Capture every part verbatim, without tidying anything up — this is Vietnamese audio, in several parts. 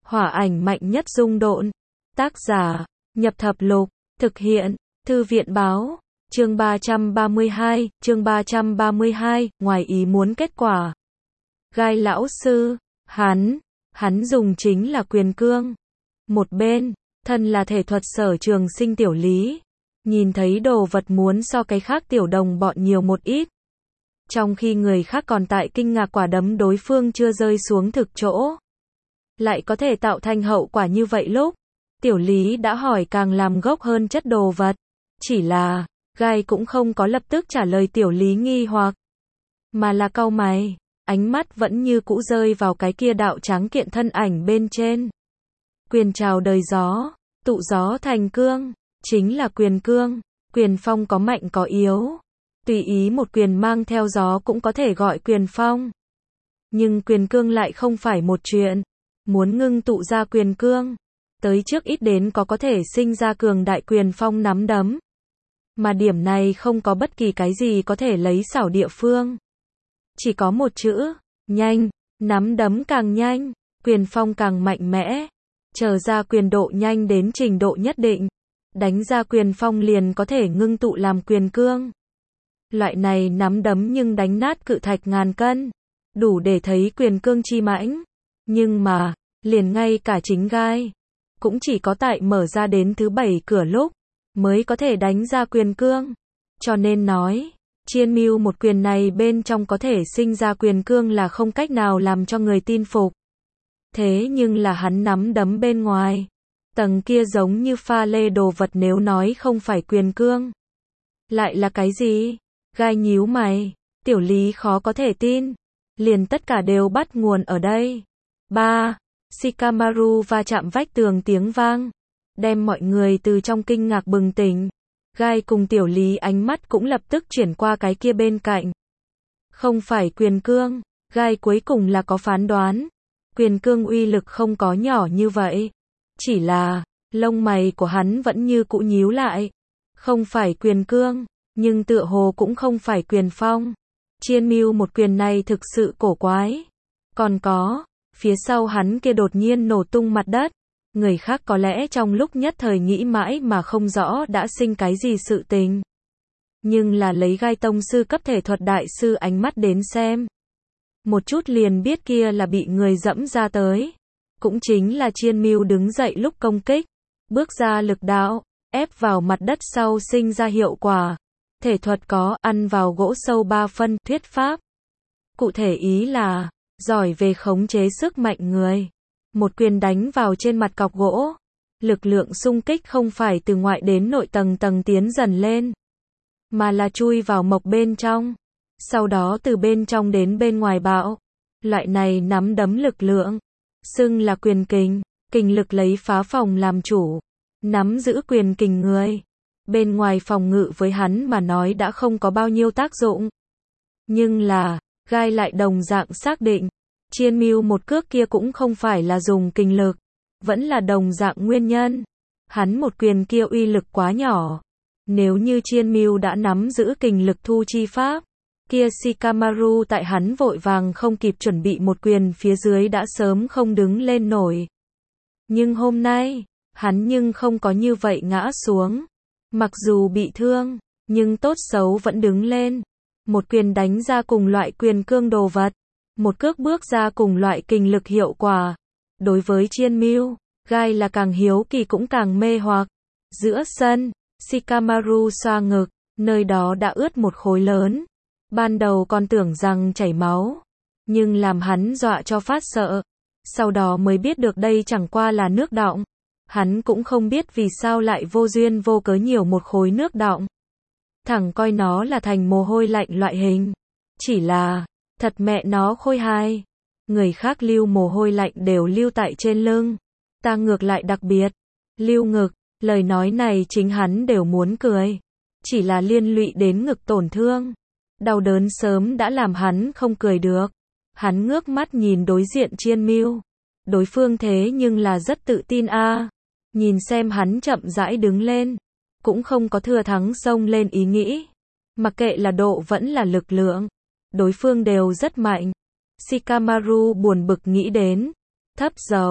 Hỏa ảnh mạnh nhất dung độn. Tác giả, Nhập Thập Lục, thực hiện, Thư viện báo, chương ba trăm ba mươi hai, chương ba trăm ba mươi hai, ngoài ý muốn kết quả. Gai lão sư, hắn, hắn dùng chính là quyền cương. Một bên, thân là thể thuật sở trường sinh tiểu lý, nhìn thấy đồ vật muốn so cái khác tiểu đồng bọn nhiều một ít. Trong khi người khác còn tại kinh ngạc quả đấm đối phương chưa rơi xuống thực chỗ, lại có thể tạo thành hậu quả như vậy lúc, tiểu lý đã hỏi càng làm gốc hơn chất đồ vật. Chỉ là, gai cũng không có lập tức trả lời tiểu lý nghi hoặc, mà là cau mày, ánh mắt vẫn như cũ rơi vào cái kia đạo tráng kiện thân ảnh bên trên. Quyền trào đời gió, tụ gió thành cương, chính là quyền cương. Quyền phong có mạnh có yếu, tùy ý một quyền mang theo gió cũng có thể gọi quyền phong. Nhưng quyền cương lại không phải một chuyện. Muốn ngưng tụ ra quyền cương, tới trước ít đến có có thể sinh ra cường đại quyền phong nắm đấm. Mà điểm này không có bất kỳ cái gì có thể lấy xảo địa phương. Chỉ có một chữ, nhanh. Nắm đấm càng nhanh, quyền phong càng mạnh mẽ. Chờ ra quyền độ nhanh đến trình độ nhất định, đánh ra quyền phong liền có thể ngưng tụ làm quyền cương. Loại này nắm đấm nhưng đánh nát cự thạch ngàn cân, đủ để thấy quyền cương chi mãnh. Nhưng mà, liền ngay cả chính gai, cũng chỉ có tại mở ra đến thứ bảy cửa lúc, mới có thể đánh ra quyền cương. Cho nên nói, chiên mưu một quyền này bên trong có thể sinh ra quyền cương là không cách nào làm cho người tin phục. Thế nhưng là hắn nắm đấm bên ngoài, tầng kia giống như pha lê đồ vật nếu nói không phải quyền cương, lại là cái gì? Gai nhíu mày, tiểu lý khó có thể tin, liền tất cả đều bắt nguồn ở đây. Ba, Shikamaru va chạm vách tường tiếng vang, đem mọi người từ trong kinh ngạc bừng tỉnh. Gai cùng tiểu lý ánh mắt cũng lập tức chuyển qua cái kia bên cạnh. Không phải quyền cương, gai cuối cùng là có phán đoán. Quyền cương uy lực không có nhỏ như vậy. Chỉ là, lông mày của hắn vẫn như cũ nhíu lại. Không phải quyền cương, nhưng tựa hồ cũng không phải quyền phong. Chiên mưu một quyền này thực sự cổ quái. Còn có, phía sau hắn kia đột nhiên nổ tung mặt đất. Người khác có lẽ trong lúc nhất thời nghĩ mãi mà không rõ đã sinh cái gì sự tình. Nhưng là lấy gai tông sư cấp thể thuật đại sư ánh mắt đến xem, một chút liền biết kia là bị người dẫm ra tới. Cũng chính là chiên mưu đứng dậy lúc công kích, bước ra lực đạo, ép vào mặt đất sau sinh ra hiệu quả. Thể thuật có ăn vào gỗ sâu ba phân thuyết pháp. Cụ thể ý là, giỏi về khống chế sức mạnh người. Một quyền đánh vào trên mặt cọc gỗ. Lực lượng xung kích không phải từ ngoại đến nội tầng tầng tiến dần lên, mà là chui vào mộc bên trong. Sau đó từ bên trong đến bên ngoài bạo. Loại này nắm đấm lực lượng, xưng là quyền kình. Kình lực lấy phá phòng làm chủ, nắm giữ quyền kình người. Bên ngoài phòng ngự với hắn mà nói đã không có bao nhiêu tác dụng. Nhưng là, gai lại đồng dạng xác định, chiên mưu một cước kia cũng không phải là dùng kình lực, vẫn là đồng dạng nguyên nhân. Hắn một quyền kia uy lực quá nhỏ. Nếu như chiên mưu đã nắm giữ kình lực thu chi pháp, kia Shikamaru tại hắn vội vàng không kịp chuẩn bị một quyền phía dưới đã sớm không đứng lên nổi. Nhưng hôm nay, hắn nhưng không có như vậy ngã xuống. Mặc dù bị thương, nhưng tốt xấu vẫn đứng lên. Một quyền đánh ra cùng loại quyền cương đồ vật. Một cước bước ra cùng loại kình lực hiệu quả. Đối với chiên mưu, gai là càng hiếu kỳ cũng càng mê hoặc. Giữa sân, Shikamaru xoa ngực, nơi đó đã ướt một khối lớn. Ban đầu còn tưởng rằng chảy máu, nhưng làm hắn dọa cho phát sợ. Sau đó mới biết được đây chẳng qua là nước đọng. Hắn cũng không biết vì sao lại vô duyên vô cớ nhiều một khối nước đọng. Thẳng coi nó là thành mồ hôi lạnh loại hình. Chỉ là, thật mẹ nó khôi hài. Người khác lưu mồ hôi lạnh đều lưu tại trên lưng. Ta ngược lại đặc biệt. Lưu ngực, lời nói này chính hắn đều muốn cười. Chỉ là liên lụy đến ngực tổn thương. Đau đớn sớm đã làm hắn không cười được. Hắn ngước mắt nhìn đối diện chiên mưu. Đối phương thế nhưng là rất tự tin a. Nhìn xem hắn chậm rãi đứng lên, cũng không có thừa thắng xông lên ý nghĩ. Mặc kệ là độ vẫn là lực lượng, đối phương đều rất mạnh. Shikamaru buồn bực nghĩ đến, thấp dầu,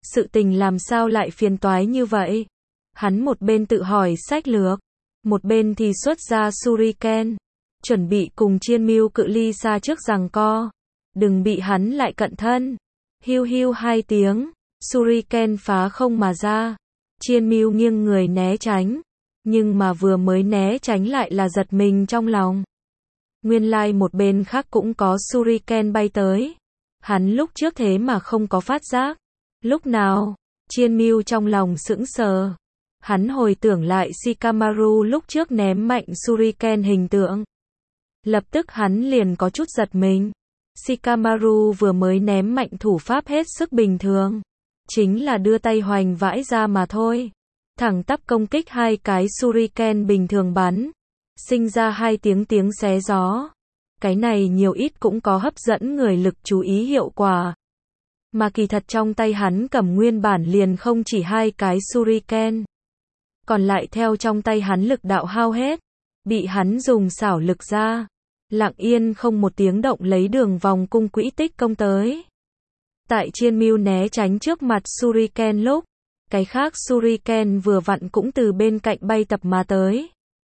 Sự tình làm sao lại phiền toái như vậy? Hắn một bên tự hỏi sách lược, một bên thì xuất ra Shuriken, chuẩn bị cùng Chiên Mưu cự ly xa trước giằng co. Đừng bị hắn lại cận thân. Hiu hiu hai tiếng, Shuriken phá không mà ra. Chiên Mưu nghiêng người né tránh, nhưng mà vừa mới né tránh lại là giật mình trong lòng. Nguyên lai một bên khác cũng có Shuriken bay tới. Hắn lúc trước thế mà không có phát giác. Lúc nào? Chiên Mưu trong lòng sững sờ. Hắn hồi tưởng lại Shikamaru lúc trước ném mạnh Shuriken hình tượng. Lập tức hắn liền có chút giật mình. Shikamaru vừa mới ném mạnh thủ pháp hết sức bình thường. Chính là đưa tay hoành vãi ra mà thôi. Thẳng tắp công kích hai cái Shuriken bình thường bắn. Sinh ra hai tiếng tiếng xé gió. Cái này nhiều ít cũng có hấp dẫn người lực chú ý hiệu quả. Mà kỳ thật trong tay hắn cầm nguyên bản liền không chỉ hai cái Shuriken. Còn lại theo trong tay hắn lực đạo hao hết. Bị hắn dùng xảo lực ra. Lặng yên không một tiếng động lấy đường vòng cung quỹ tích công tới. Tại Chiên Mưu né tránh trước mặt Shuriken lúc, cái khác Shuriken vừa vặn cũng từ bên cạnh bay tập mà tới.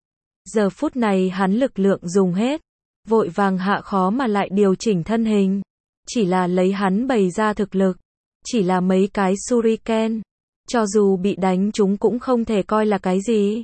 Giờ phút này hắn lực lượng dùng hết, vội vàng hạ khó mà lại điều chỉnh thân hình. Chỉ là lấy hắn bày ra thực lực, chỉ là mấy cái Shuriken, cho dù bị đánh chúng cũng không thể coi là cái gì.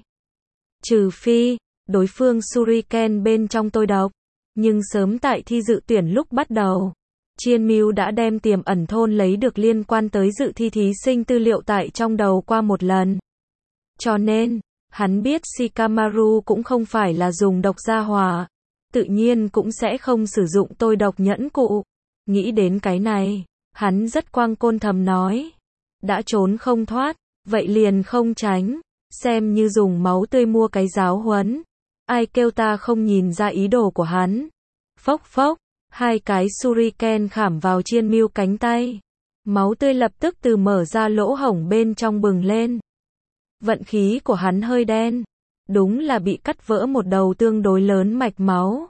Trừ phi, đối phương Shuriken bên trong tôi độc. Nhưng sớm tại thi dự tuyển lúc bắt đầu, Chiên Mưu đã đem tiềm ẩn thôn lấy được liên quan tới dự thi thí sinh tư liệu tại trong đầu qua một lần. Cho nên, hắn biết Shikamaru cũng không phải là dùng độc gia hỏa, tự nhiên cũng sẽ không sử dụng tôi độc nhẫn cụ. Nghĩ đến cái này, hắn rất quang côn thầm nói, đã trốn không thoát, vậy liền không tránh, xem như dùng máu tươi mua cái giáo huấn. Ai kêu ta không nhìn ra ý đồ của hắn. Phốc phốc, hai cái Shuriken khảm vào Chiên Mưu cánh tay. Máu tươi lập tức từ mở ra lỗ hổng bên trong bừng lên. Vận khí của hắn hơi đen. Đúng là bị cắt vỡ một đầu tương đối lớn mạch máu.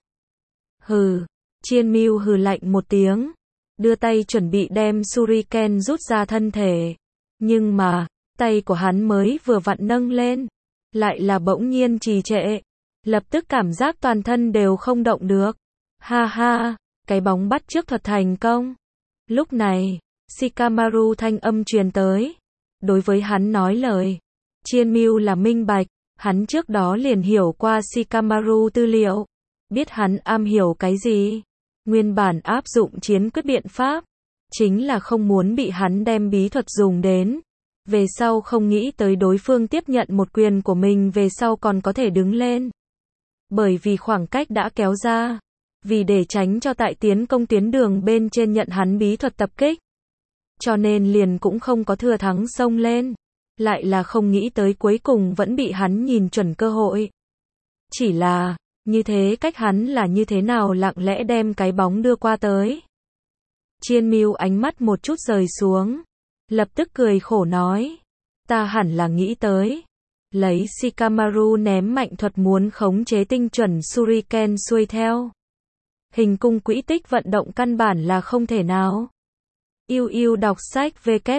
Hừ, Chiên Mưu hừ lạnh một tiếng. Đưa tay chuẩn bị đem Shuriken rút ra thân thể. Nhưng mà, tay của hắn mới vừa vặn nâng lên. Lại là bỗng nhiên trì trệ. Lập tức cảm giác toàn thân đều không động được. Ha ha, cái bóng bắt chước thuật thành công. Lúc này, Shikamaru thanh âm truyền tới. Đối với hắn nói lời. Chiên Mưu là minh bạch. Hắn trước đó liền hiểu qua Shikamaru tư liệu. Biết hắn am hiểu cái gì. Nguyên bản áp dụng chiến quyết biện pháp. Chính là không muốn bị hắn đem bí thuật dùng đến. Về sau không nghĩ tới đối phương tiếp nhận một quyền của mình về sau còn có thể đứng lên. Bởi vì khoảng cách đã kéo ra. Vì để tránh cho tại tiến công tuyến đường bên trên nhận hắn bí thuật tập kích. Cho nên liền cũng không có thừa thắng xông lên. Lại là không nghĩ tới cuối cùng vẫn bị hắn nhìn chuẩn cơ hội. Chỉ là, như thế cách hắn là như thế nào lặng lẽ đem cái bóng đưa qua tới. Chiên Mưu ánh mắt một chút rời xuống. Lập tức cười khổ nói. Ta hẳn là nghĩ tới. Lấy Shikamaru ném mạnh thuật muốn khống chế tinh chuẩn Shuriken xuôi theo. Hình cung quỹ tích vận động căn bản là không thể nào. Yêu yêu đọc sách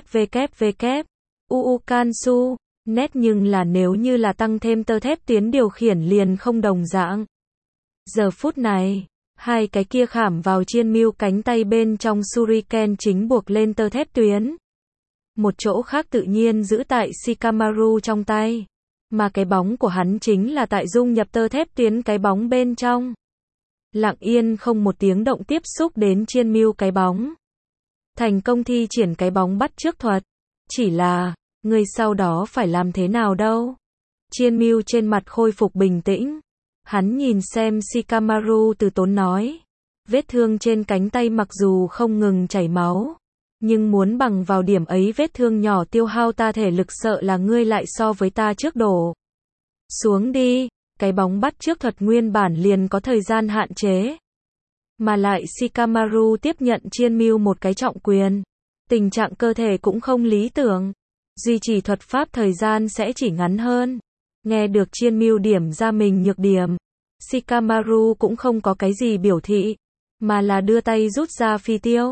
www. Uukansu. Net nhưng là nếu như là tăng thêm tơ thép tuyến điều khiển liền không đồng dạng. Giờ phút này, hai cái kia khảm vào Chiên Mưu cánh tay bên trong Shuriken chính buộc lên tơ thép tuyến. Một chỗ khác tự nhiên giữ tại Shikamaru trong tay. Mà cái bóng của hắn chính là tại dung nhập tơ thép tuyến cái bóng bên trong. Lặng yên không một tiếng động tiếp xúc đến Chiên Mưu cái bóng. Thành công thi triển cái bóng bắt chước thuật. Chỉ là, người sau đó phải làm thế nào đâu. Chiên Mưu trên mặt khôi phục bình tĩnh. Hắn nhìn xem Shikamaru từ tốn nói. Vết thương trên cánh tay mặc dù không ngừng chảy máu. Nhưng muốn bằng vào điểm ấy vết thương nhỏ tiêu hao ta thể lực sợ là ngươi lại so với ta trước đổ. Xuống đi, cái bóng bắt chước thuật nguyên bản liền có thời gian hạn chế. Mà lại Shikamaru tiếp nhận Chiên Mưu một cái trọng quyền. Tình trạng cơ thể cũng không lý tưởng. Duy trì thuật pháp thời gian sẽ chỉ ngắn hơn. Nghe được Chiên Mưu điểm ra mình nhược điểm. Shikamaru cũng không có cái gì biểu thị. Mà là đưa tay rút ra phi tiêu.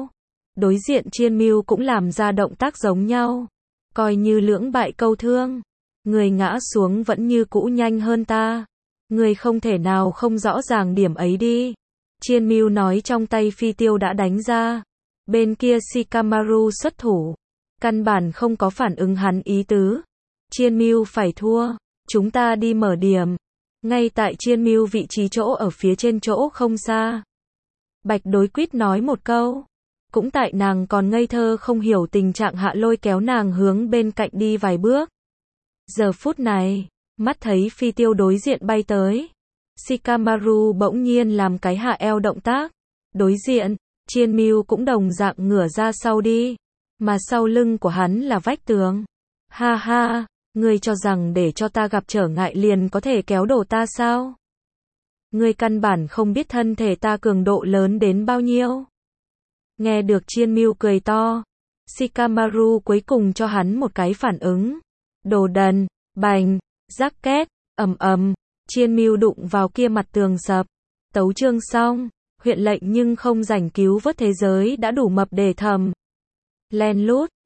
Đối diện Chiên Mưu cũng làm ra động tác giống nhau. Coi như lưỡng bại câu thương. Người ngã xuống vẫn như cũ nhanh hơn ta. Người không thể nào không rõ ràng điểm ấy đi. Chiên Mưu nói trong tay phi tiêu đã đánh ra. Bên kia Shikamaru xuất thủ. Căn bản không có phản ứng hắn ý tứ. Chiên Mưu phải thua. Chúng ta đi mở điểm. Ngay tại Chiên Mưu vị trí chỗ ở phía trên chỗ không xa. Bạch đối quýt nói một câu. Cũng tại nàng còn ngây thơ không hiểu tình trạng hạ lôi kéo nàng hướng bên cạnh đi vài bước. Giờ phút này, mắt thấy phi tiêu đối diện bay tới. Shikamaru bỗng nhiên làm cái hạ eo động tác. Đối diện, Chiên Mưu cũng đồng dạng ngửa ra sau đi. Mà sau lưng của hắn là vách tường. Ha ha, ngươi cho rằng để cho ta gặp trở ngại liền có thể kéo đổ ta sao? Ngươi căn bản không biết thân thể ta cường độ lớn đến bao nhiêu. Nghe được Chiên Mưu cười to, Shikamaru cuối cùng cho hắn một cái phản ứng. Đồ đần, bành, rắc két, ầm ầm, Chiên Mưu đụng vào kia mặt tường sập. Tấu chương xong, huyện lệnh nhưng không rảnh cứu vớt thế giới đã đủ mập để thầm. Len lút.